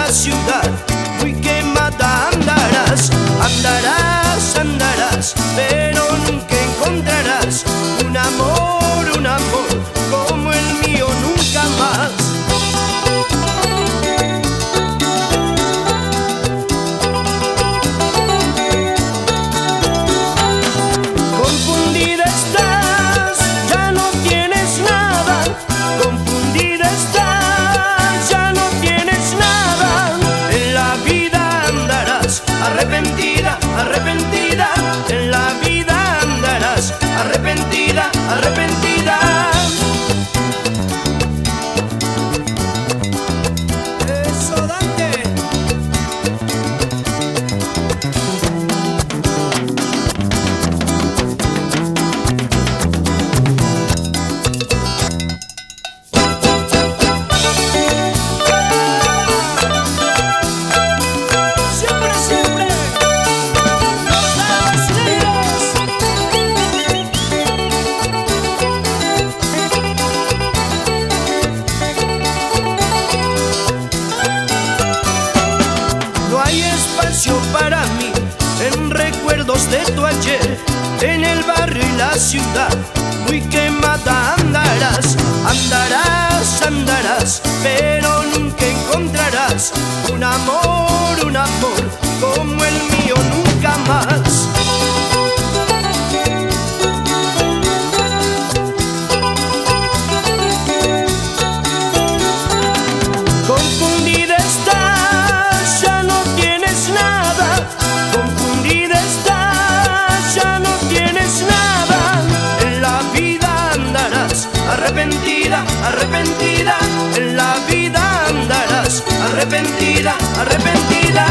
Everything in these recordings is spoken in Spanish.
la ciudad, muy quemada andarás, andarás, andarás, pero nunca encontrarás un amor como el mío, nunca más. Confundida estás, ya no tienes nada, confundida estás, ya no tienes nada. En la vida andarás arrepentida, arrepentida, en la vida andarás arrepentida, arrepentida. Eso, Dante. Para mí, en recuerdos de tu ayer, en el barrio y la ciudad, muy quemada andarás, andarás, andarás, pero nunca encontrarás un amor como el mío, nunca más. Confundida estás, ya no tienes nada, confundida estás, ya no tienes nada. En la vida andarás arrepentida, arrepentida, en la vida andarás arrepentida, arrepentida.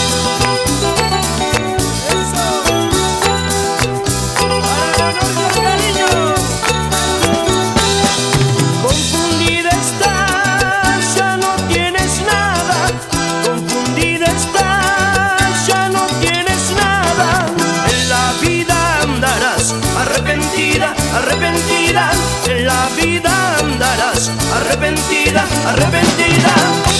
Confundida estás, ya no tienes nada, confundida estás, ya no tienes nada. En la vida andarás arrepentida, arrepentida, en la vida andarás arrepentida, arrepentida.